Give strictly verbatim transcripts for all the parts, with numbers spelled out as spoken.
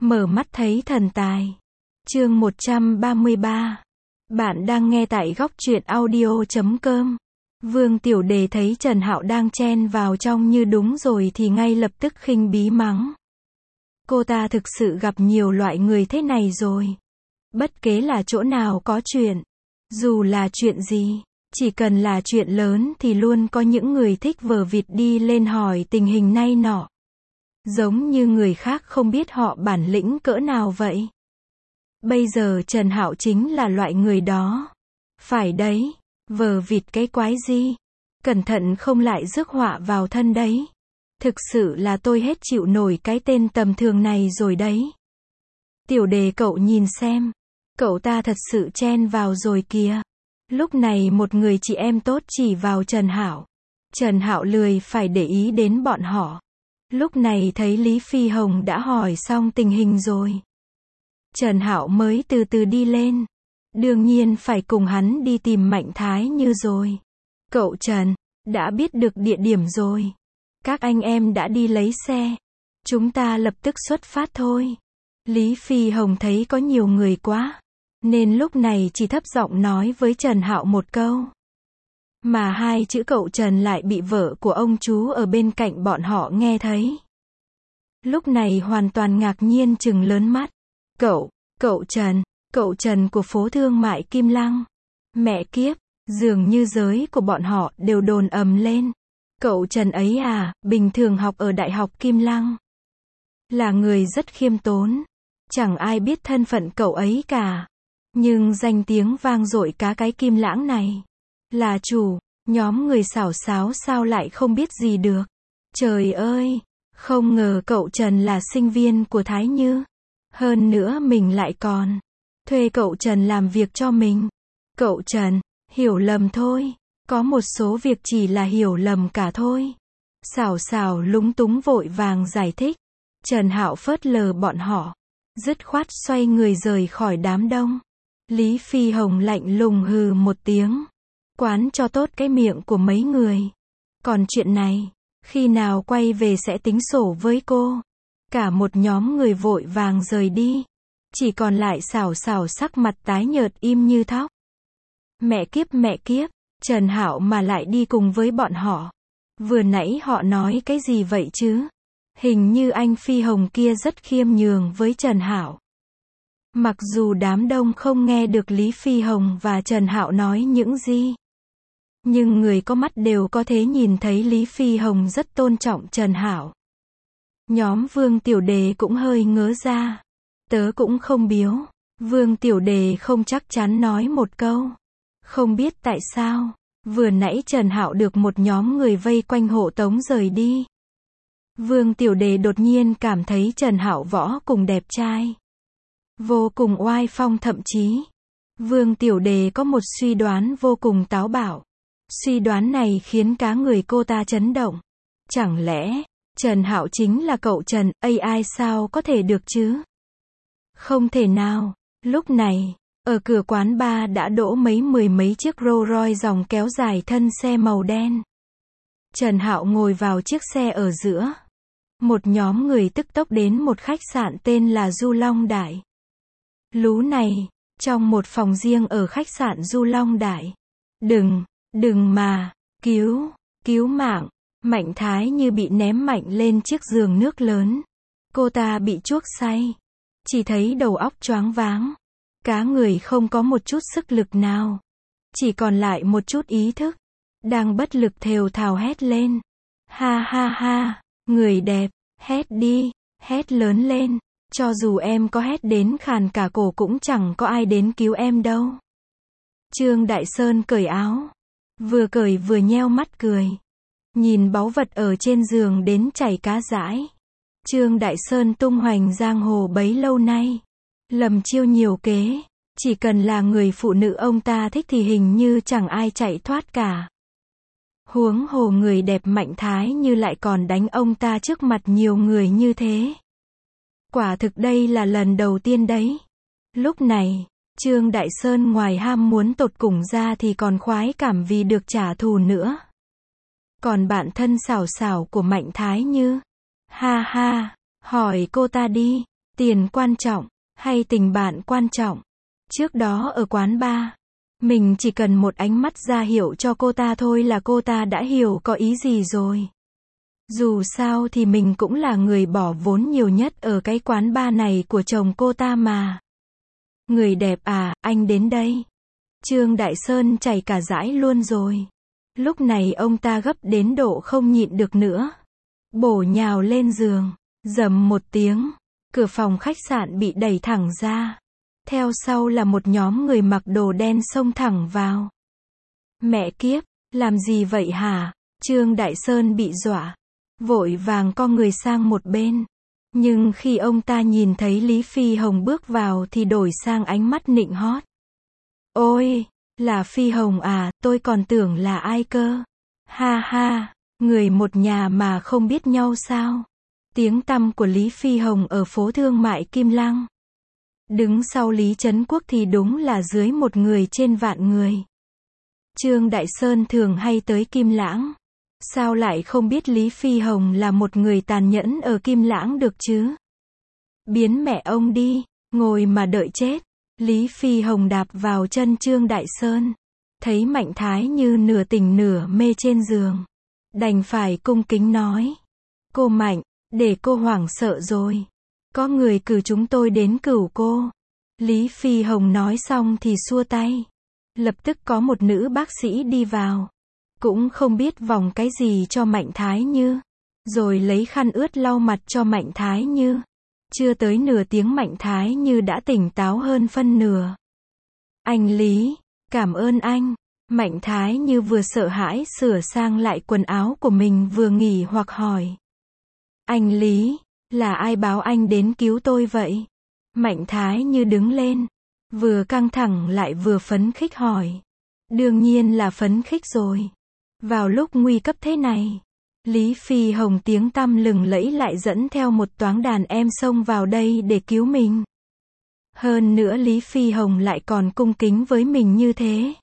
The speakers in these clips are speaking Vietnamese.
Mở mắt thấy thần tài. Chương một trăm ba mươi ba. Bạn đang nghe tại góc truyện audio chấm com. Vương Tiểu Đề thấy Trần Hạo đang chen vào trong như đúng rồi thì ngay lập tức khinh bí mắng. Cô ta thực sự gặp nhiều loại người thế này rồi. Bất kể là chỗ nào có chuyện, dù là chuyện gì, chỉ cần là chuyện lớn thì luôn có những người thích vờ vịt đi lên hỏi tình hình nay nọ. Giống như người khác không biết họ bản lĩnh cỡ nào vậy. Bây giờ Trần Hạo chính là loại người đó. Phải đấy, vờ vịt cái quái gì? Cẩn thận không lại rước họa vào thân đấy. Thực sự là tôi hết chịu nổi cái tên tầm thường này rồi đấy. Tiểu Đề cậu nhìn xem. Cậu ta thật sự chen vào rồi kìa. Lúc này một người chị em tốt chỉ vào Trần Hạo. Trần Hạo lười phải để ý đến bọn họ. Lúc này thấy Lý Phi Hồng đã hỏi xong tình hình rồi. Trần Hạo mới từ từ đi lên. Đương nhiên phải cùng hắn đi tìm Mạnh Thái Như rồi. Cậu Trần, đã biết được địa điểm rồi. Các anh em đã đi lấy xe. Chúng ta lập tức xuất phát thôi. Lý Phi Hồng thấy có nhiều người quá, nên lúc này chỉ thấp giọng nói với Trần Hạo một câu. Mà hai chữ cậu Trần lại bị vợ của ông chú ở bên cạnh bọn họ nghe thấy. Lúc này hoàn toàn ngạc nhiên trừng lớn mắt. Cậu, cậu Trần, cậu Trần của phố thương mại Kim Lăng. Mẹ kiếp, dường như giới của bọn họ đều đồn ầm lên. Cậu Trần ấy à, bình thường học ở Đại học Kim Lăng. Là người rất khiêm tốn. Chẳng ai biết thân phận cậu ấy cả. Nhưng danh tiếng vang dội cá cái Kim Lãng này. Là chủ, nhóm người xảo xáo sao lại không biết gì được. Trời ơi, không ngờ cậu Trần là sinh viên của Thái Như. Hơn nữa mình lại còn thuê cậu Trần làm việc cho mình. Cậu Trần, hiểu lầm thôi. Có một số việc chỉ là hiểu lầm cả thôi. Xảo xảo lúng túng vội vàng giải thích. Trần Hạo phớt lờ bọn họ. Dứt khoát xoay người rời khỏi đám đông. Lý Phi Hồng lạnh lùng hừ một tiếng. Quán cho tốt cái miệng của mấy người. Còn chuyện này, khi nào quay về sẽ tính sổ với cô. Cả một nhóm người vội vàng rời đi. Chỉ còn lại xảo xảo sắc mặt tái nhợt im như thóc. Mẹ kiếp mẹ kiếp, Trần Hạo mà lại đi cùng với bọn họ. Vừa nãy họ nói cái gì vậy chứ? Hình như anh Phi Hồng kia rất khiêm nhường với Trần Hạo. Mặc dù đám đông không nghe được Lý Phi Hồng và Trần Hạo nói những gì, nhưng người có mắt đều có thể nhìn thấy Lý Phi Hồng rất tôn trọng Trần Hạo. Nhóm Vương Tiểu Đề cũng hơi ngớ ra. Tớ cũng không biếu. Vương Tiểu Đề không chắc chắn nói một câu. Không biết tại sao, vừa nãy Trần Hạo được một nhóm người vây quanh hộ tống rời đi. Vương Tiểu Đề đột nhiên cảm thấy Trần Hạo võ cùng đẹp trai. Vô cùng oai phong thậm chí. Vương Tiểu Đề có một suy đoán vô cùng táo bạo. Suy đoán này khiến cá người cô ta chấn động. Chẳng lẽ, Trần Hạo chính là cậu Trần, a i sao có thể được chứ? Không thể nào. Lúc này, ở cửa quán bar đã đỗ mấy mười mấy chiếc Rolls Royce dòng kéo dài thân xe màu đen. Trần Hạo ngồi vào chiếc xe ở giữa. Một nhóm người tức tốc đến một khách sạn tên là Du Long Đại. Lú này, trong một phòng riêng ở khách sạn Du Long Đại. Đừng, đừng mà, cứu, cứu mạng. Mạnh Thái Như bị ném mạnh lên chiếc giường nước lớn. Cô ta bị chuốc say. Chỉ thấy đầu óc choáng váng. Cá người không có một chút sức lực nào. Chỉ còn lại một chút ý thức. Đang bất lực thều thào hét lên. Ha ha ha, người đẹp, hét đi, hét lớn lên. Cho dù em có hét đến khàn cả cổ cũng chẳng có ai đến cứu em đâu. Trương Đại Sơn cởi áo. Vừa cởi vừa nheo mắt cười. Nhìn báu vật ở trên giường đến chảy cá dãi. Trương Đại Sơn tung hoành giang hồ bấy lâu nay. Lầm chiêu nhiều kế. Chỉ cần là người phụ nữ ông ta thích thì hình như chẳng ai chạy thoát cả. Huống hồ người đẹp Mạnh Thái Như lại còn đánh ông ta trước mặt nhiều người như thế. Quả thực đây là lần đầu tiên đấy. Lúc này, Trương Đại Sơn ngoài ham muốn tột cùng ra thì còn khoái cảm vì được trả thù nữa. Còn bạn thân xảo xảo của Mạnh Thái Như? Ha ha, hỏi cô ta đi. Tiền quan trọng, hay tình bạn quan trọng? Trước đó ở quán bar, mình chỉ cần một ánh mắt ra hiệu cho cô ta thôi là cô ta đã hiểu có ý gì rồi. Dù sao thì mình cũng là người bỏ vốn nhiều nhất ở cái quán bar này của chồng cô ta mà. Người đẹp à, anh đến đây. Trương Đại Sơn chảy cả dãi luôn rồi. Lúc này ông ta gấp đến độ không nhịn được nữa. Bổ nhào lên giường, rầm một tiếng, cửa phòng khách sạn bị đẩy thẳng ra. Theo sau là một nhóm người mặc đồ đen xông thẳng vào. Mẹ kiếp, làm gì vậy hả? Trương Đại Sơn bị dọa, vội vàng co người sang một bên. Nhưng khi ông ta nhìn thấy Lý Phi Hồng bước vào thì đổi sang ánh mắt nịnh hót. Ôi, là Phi Hồng à, tôi còn tưởng là ai cơ. Ha ha, người một nhà mà không biết nhau sao? Tiếng tăm của Lý Phi Hồng ở phố thương mại Kim Lăng. Đứng sau Lý Trấn Quốc thì đúng là dưới một người trên vạn người. Trương Đại Sơn thường hay tới Kim Lãng. Sao lại không biết Lý Phi Hồng là một người tàn nhẫn ở Kim Lãng được chứ? Biến mẹ ông đi, ngồi mà đợi chết. Lý Phi Hồng đạp vào chân Trương Đại Sơn. Thấy Mạnh Thái Như nửa tỉnh nửa mê trên giường. Đành phải cung kính nói. Cô Mạnh, để cô hoảng sợ rồi. Có người cử chúng tôi đến cửu cô. Lý Phi Hồng nói xong thì xua tay. Lập tức có một nữ bác sĩ đi vào. Cũng không biết vòng cái gì cho Mạnh Thái Như. Rồi lấy khăn ướt lau mặt cho Mạnh Thái Như. Chưa tới nửa tiếng Mạnh Thái Như đã tỉnh táo hơn phân nửa. Anh Lý, cảm ơn anh. Mạnh Thái Như vừa sợ hãi sửa sang lại quần áo của mình vừa nghỉ hoặc hỏi. Anh Lý, là ai báo anh đến cứu tôi vậy? Mạnh Thái Như đứng lên, vừa căng thẳng lại vừa phấn khích hỏi. Đương nhiên là phấn khích rồi. Vào lúc nguy cấp thế này, Lý Phi Hồng tiếng tăm lừng lẫy lại dẫn theo một toáng đàn em xông vào đây để cứu mình. Hơn nữa Lý Phi Hồng lại còn cung kính với mình như thế.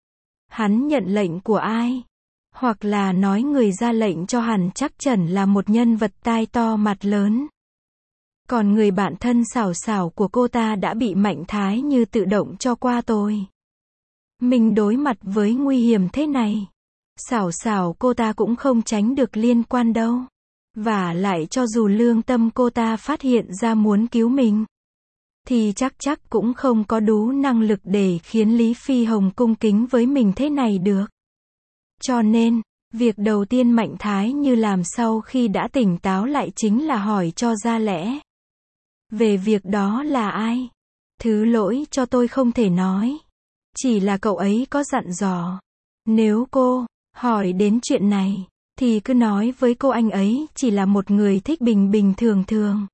Hắn nhận lệnh của ai? Hoặc là nói người ra lệnh cho hẳn chắc chắn là một nhân vật tai to mặt lớn. Còn người bạn thân xảo xảo của cô ta đã bị Mạnh Thái Như tự động cho qua tôi. Mình đối mặt với nguy hiểm thế này. Xảo xảo cô ta cũng không tránh được liên quan đâu. Và lại cho dù lương tâm cô ta phát hiện ra muốn cứu mình, thì chắc chắc cũng không có đủ năng lực để khiến Lý Phi Hồng cung kính với mình thế này được. Cho nên, việc đầu tiên Mạnh Thái Như làm sau khi đã tỉnh táo lại chính là hỏi cho ra lẽ. Về việc đó là ai? Thứ lỗi cho tôi không thể nói. Chỉ là cậu ấy có dặn dò. Nếu cô hỏi đến chuyện này, thì cứ nói với cô anh ấy chỉ là một người thích bình bình thường thường.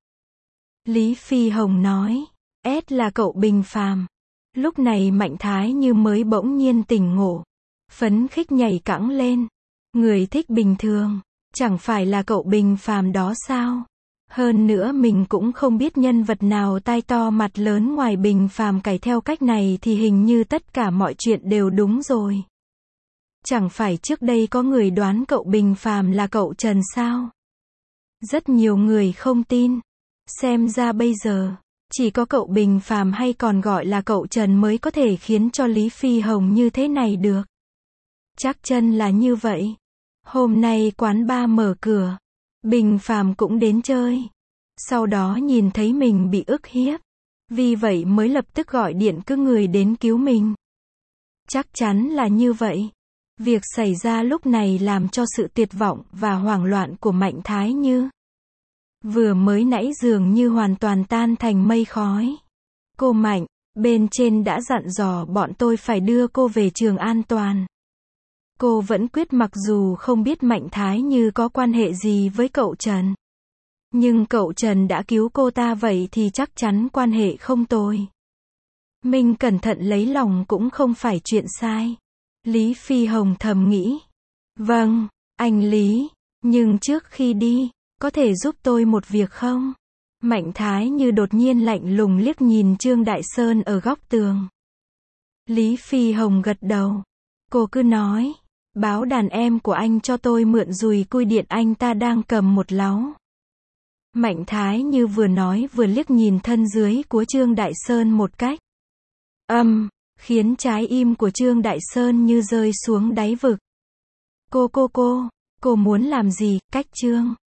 Lý Phi Hồng nói. S là cậu Bình Phàm. Lúc này Mạnh Thái Như mới bỗng nhiên tỉnh ngộ. Phấn khích nhảy cẫng lên. Người thích bình thường, chẳng phải là cậu Bình Phàm đó sao? Hơn nữa mình cũng không biết nhân vật nào tai to mặt lớn ngoài Bình Phàm cải theo cách này thì hình như tất cả mọi chuyện đều đúng rồi. Chẳng phải trước đây có người đoán cậu Bình Phàm là cậu Trần sao? Rất nhiều người không tin. Xem ra bây giờ, chỉ có cậu Bình Phàm hay còn gọi là cậu Trần mới có thể khiến cho Lý Phi Hồng như thế này được. Chắc chân là như vậy. Hôm nay quán bar mở cửa. Bình Phàm cũng đến chơi. Sau đó nhìn thấy mình bị ức hiếp. Vì vậy mới lập tức gọi điện cứ người đến cứu mình. Chắc chắn là như vậy. Việc xảy ra lúc này làm cho sự tuyệt vọng và hoảng loạn của Mạnh Thái Như vừa mới nãy dường như hoàn toàn tan thành mây khói. Cô Mạnh, bên trên đã dặn dò bọn tôi phải đưa cô về trường an toàn. Cô vẫn quyết mặc dù không biết Mạnh Thái Như có quan hệ gì với cậu Trần. Nhưng cậu Trần đã cứu cô ta vậy thì chắc chắn quan hệ không tồi. Mình cẩn thận lấy lòng cũng không phải chuyện sai. Lý Phi Hồng thầm nghĩ. Vâng, anh Lý, nhưng trước khi đi, có thể giúp tôi một việc không? Mạnh Thái Như đột nhiên lạnh lùng liếc nhìn Trương Đại Sơn ở góc tường. Lý Phi Hồng gật đầu. Cô cứ nói. Báo đàn em của anh cho tôi mượn dùi cui điện anh ta đang cầm một láu. Mạnh Thái Như vừa nói vừa liếc nhìn thân dưới của Trương Đại Sơn một cách âm, khiến trái im của Trương Đại Sơn như rơi xuống đáy vực. Cô cô cô, cô muốn làm gì, cách Trương